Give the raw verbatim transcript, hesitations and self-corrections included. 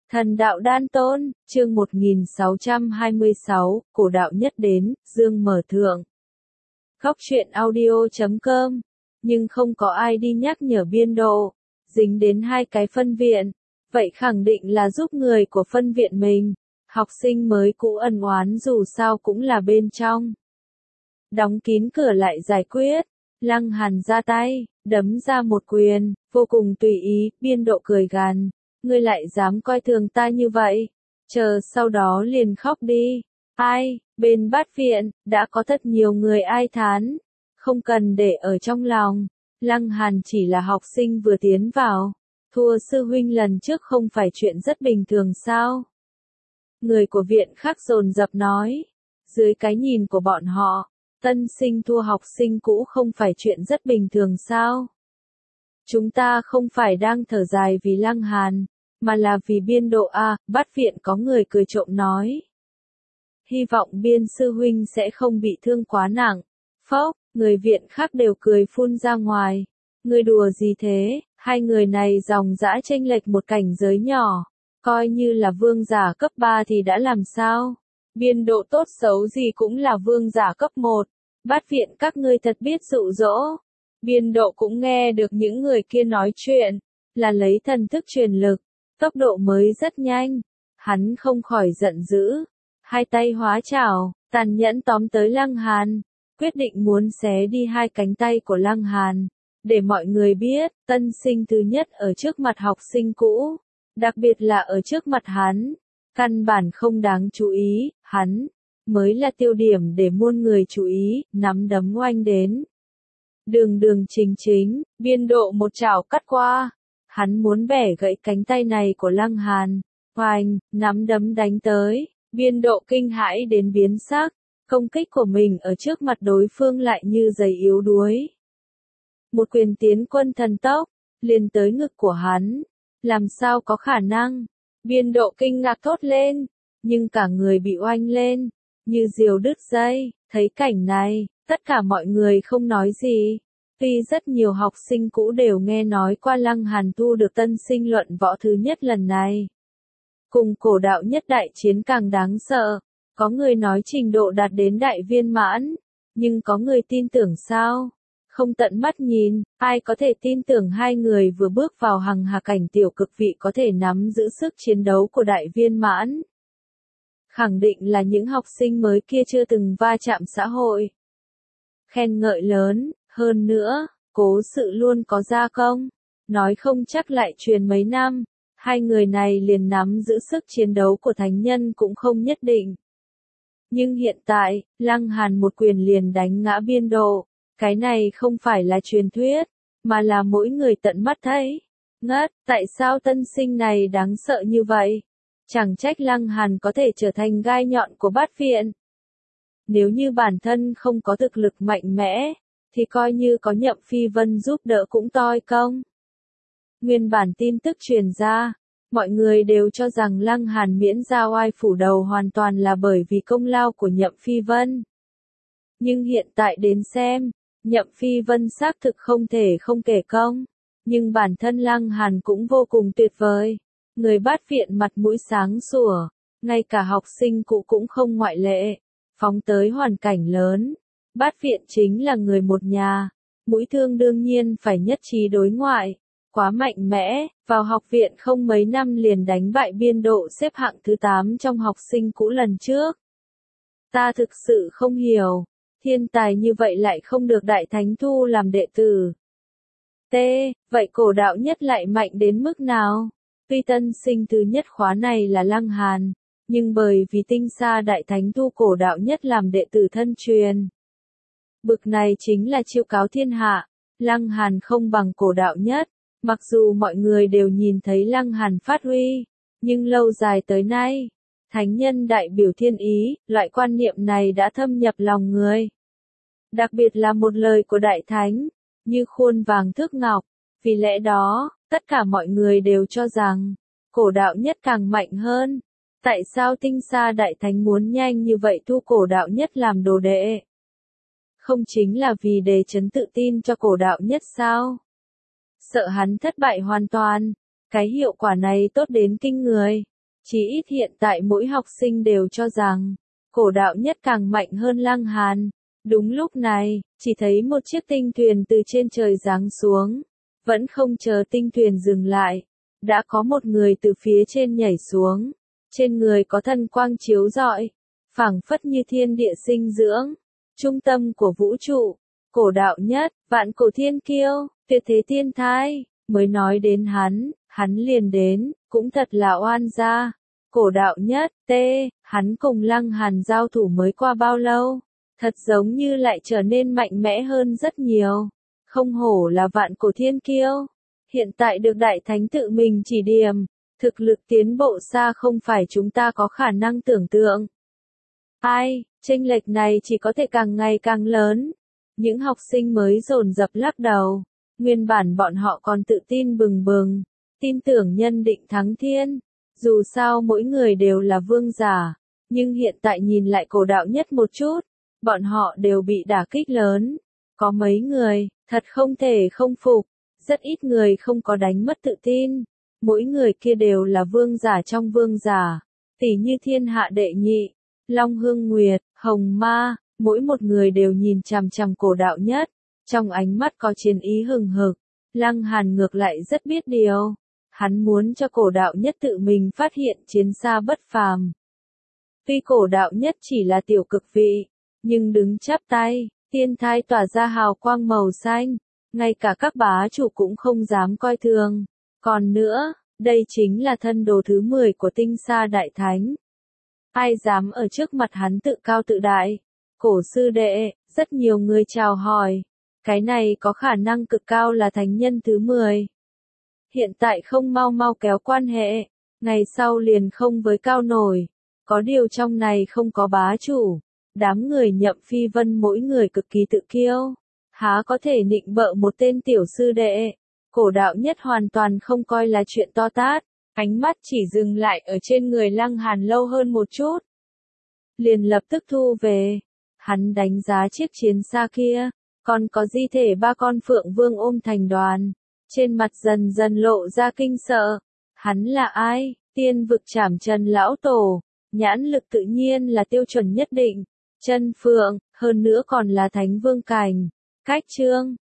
Thần đạo đan tôn, chương một nghìn sáu trăm hai mươi sáu, cổ đạo nhất đến, dương mở thượng. Góc truyện audio chấm com, nhưng không có ai đi nhắc nhở biên độ, dính đến hai cái phân viện, vậy khẳng định là giúp người của phân viện mình, học sinh mới cũ ân oán dù sao cũng là bên trong. Đóng kín cửa lại giải quyết, Lăng Hàn ra tay, đấm ra một quyền, vô cùng tùy ý, biên độ cười gằn. Ngươi lại dám coi thường ta như vậy, chờ sau đó liền khóc đi. Ai, bên bát viện, đã có thật nhiều người ai thán, không cần để ở trong lòng. Lăng Hàn chỉ là học sinh vừa tiến vào, thua sư huynh lần trước không phải chuyện rất bình thường sao? Người của viện khác dồn dập nói, dưới cái nhìn của bọn họ, tân sinh thua học sinh cũ không phải chuyện rất bình thường sao? Chúng ta không phải đang thở dài vì Lăng Hàn, mà là vì biên độ A, bát viện có người cười trộm nói. Hy vọng biên sư huynh sẽ không bị thương quá nặng. Phốc, người viện khác đều cười phun ra ngoài. Người đùa gì thế, hai người này dòng dã chênh lệch một cảnh giới nhỏ. Coi như là vương giả cấp ba thì đã làm sao? Biên độ tốt xấu gì cũng là vương giả cấp một. Bát viện các ngươi thật biết dụ dỗ. Biên độ cũng nghe được những người kia nói chuyện, là lấy thần thức truyền lực, tốc độ mới rất nhanh. Hắn không khỏi giận dữ, hai tay hóa chảo, tàn nhẫn tóm tới Lăng Hàn, quyết định muốn xé đi hai cánh tay của Lăng Hàn, để mọi người biết, tân sinh thứ nhất ở trước mặt học sinh cũ, đặc biệt là ở trước mặt hắn, căn bản không đáng chú ý, hắn mới là tiêu điểm để muôn người chú ý, nắm đấm oanh đến. Đường đường chính chính, biên độ một chảo cắt qua, hắn muốn bẻ gãy cánh tay này của Lăng Hàn, oanh, nắm đấm đánh tới, biên độ kinh hãi đến biến sắc, công kích của mình ở trước mặt đối phương lại như giày yếu đuối. Một quyền tiến quân thần tốc, liền tới ngực của hắn, làm sao có khả năng, biên độ kinh ngạc thốt lên, nhưng cả người bị oanh lên, như diều đứt dây, thấy cảnh này. Tất cả mọi người không nói gì. Tuy rất nhiều học sinh cũ đều nghe nói qua Lăng Hàn thu được tân sinh luận võ thứ nhất lần này. Cùng cổ đạo nhất đại chiến càng đáng sợ. Có người nói trình độ đạt đến đại viên mãn. Nhưng có người tin tưởng sao? Không tận mắt nhìn, ai có thể tin tưởng hai người vừa bước vào hằng hà cảnh tiểu cực vị có thể nắm giữ sức chiến đấu của đại viên mãn. Khẳng định là những học sinh mới kia chưa từng va chạm xã hội. Khen ngợi lớn, hơn nữa, cố sự luôn có gia công, nói không chắc lại truyền mấy năm, hai người này liền nắm giữ sức chiến đấu của thánh nhân cũng không nhất định. Nhưng hiện tại, Lăng Hàn một quyền liền đánh ngã biên độ, cái này không phải là truyền thuyết, mà là mỗi người tận mắt thấy. Ngất, tại sao tân sinh này đáng sợ như vậy? Chẳng trách Lăng Hàn có thể trở thành gai nhọn của bát viện. Nếu như bản thân không có thực lực mạnh mẽ, thì coi như có Nhậm Phi Vân giúp đỡ cũng toi công. Nguyên bản tin tức truyền ra, mọi người đều cho rằng Lăng Hàn miễn ra oai phủ đầu hoàn toàn là bởi vì công lao của Nhậm Phi Vân. Nhưng hiện tại đến xem, Nhậm Phi Vân xác thực không thể không kể công, nhưng bản thân Lăng Hàn cũng vô cùng tuyệt vời. Người bát viện mặt mũi sáng sủa, ngay cả học sinh cũ cũng không ngoại lệ. Phóng tới hoàn cảnh lớn, bát viện chính là người một nhà, mũi thương đương nhiên phải nhất trí đối ngoại, quá mạnh mẽ, vào học viện không mấy năm liền đánh bại biên độ xếp hạng thứ tám trong học sinh cũ lần trước. Ta thực sự không hiểu, thiên tài như vậy lại không được đại thánh thu làm đệ tử. T, vậy cổ đạo nhất lại mạnh đến mức nào? Tuy tân sinh thứ nhất khóa này là Lăng Hàn, nhưng bởi vì tinh xa đại thánh thu cổ đạo nhất làm đệ tử thân truyền. Bực này chính là chiêu cáo thiên hạ, Lăng Hàn không bằng cổ đạo nhất, mặc dù mọi người đều nhìn thấy Lăng Hàn phát huy, nhưng lâu dài tới nay, thánh nhân đại biểu thiên ý, loại quan niệm này đã thâm nhập lòng người. Đặc biệt là một lời của đại thánh, như khuôn vàng thước ngọc, vì lẽ đó, tất cả mọi người đều cho rằng, cổ đạo nhất càng mạnh hơn. Tại sao tinh xa đại thánh muốn nhanh như vậy thu cổ đạo nhất làm đồ đệ? Không chính là vì đề chấn tự tin cho cổ đạo nhất sao? Sợ hắn thất bại hoàn toàn, cái hiệu quả này tốt đến kinh người. Chí ít hiện tại mỗi học sinh đều cho rằng, cổ đạo nhất càng mạnh hơn Lăng Hàn. Đúng lúc này, chỉ thấy một chiếc tinh thuyền từ trên trời giáng xuống. Vẫn không chờ tinh thuyền dừng lại. Đã có một người từ phía trên nhảy xuống. Trên người có thần quang chiếu rọi. Phảng phất như thiên địa sinh dưỡng. Trung tâm của vũ trụ. Cổ đạo nhất, vạn cổ thiên kiêu, tuyệt thế thiên thai. Mới nói đến hắn, hắn liền đến, cũng thật là oan gia. Cổ đạo nhất, tê, hắn cùng Lăng Hàn giao thủ mới qua bao lâu? Thật giống như lại trở nên mạnh mẽ hơn rất nhiều. Không hổ là vạn cổ thiên kiêu. Hiện tại được đại thánh tự mình chỉ điểm. Thực lực tiến bộ xa không phải chúng ta có khả năng tưởng tượng. Ai, chênh lệch này chỉ có thể càng ngày càng lớn. Những học sinh mới dồn dập lắc đầu. Nguyên bản bọn họ còn tự tin bừng bừng. Tin tưởng nhân định thắng thiên. Dù sao mỗi người đều là vương giả. Nhưng hiện tại nhìn lại cổ đạo nhất một chút. Bọn họ đều bị đả kích lớn. Có mấy người, thật không thể không phục. Rất ít người không có đánh mất tự tin. Mỗi người kia đều là vương giả trong vương giả. Tỷ như thiên hạ đệ nhị, Long Hương Nguyệt, Hồng Ma. Mỗi một người đều nhìn chằm chằm cổ đạo nhất. Trong ánh mắt có chiến ý hừng hực. Lăng Hàn ngược lại rất biết điều. Hắn muốn cho cổ đạo nhất tự mình phát hiện chiến xa bất phàm. Tuy cổ đạo nhất chỉ là tiểu cực vị, nhưng đứng chắp tay, thiên thai tỏa ra hào quang màu xanh, ngay cả các bá chủ cũng không dám coi thường. Còn nữa, đây chính là thân đồ thứ mười của tinh sa đại thánh. Ai dám ở trước mặt hắn tự cao tự đại? Cổ sư đệ, rất nhiều người chào hỏi. Cái này có khả năng cực cao là thánh nhân thứ mười. Hiện tại không mau mau kéo quan hệ, ngày sau liền không với cao nổi. Có điều trong này không có bá chủ. Đám người Nhậm Phi Vân mỗi người cực kỳ tự kiêu. Há có thể nịnh bợ một tên tiểu sư đệ. Cổ đạo nhất hoàn toàn không coi là chuyện to tát. Ánh mắt chỉ dừng lại ở trên người Lăng Hàn lâu hơn một chút. Liền lập tức thu về. Hắn đánh giá chiếc chiến xa kia. Còn có di thể ba con phượng vương ôm thành đoàn. Trên mặt dần dần lộ ra kinh sợ. Hắn là ai? Tiên vực Trảm Trần lão tổ. Nhãn lực tự nhiên là tiêu chuẩn nhất định. Chân phượng, hơn nữa còn là thánh vương cảnh. Cách chương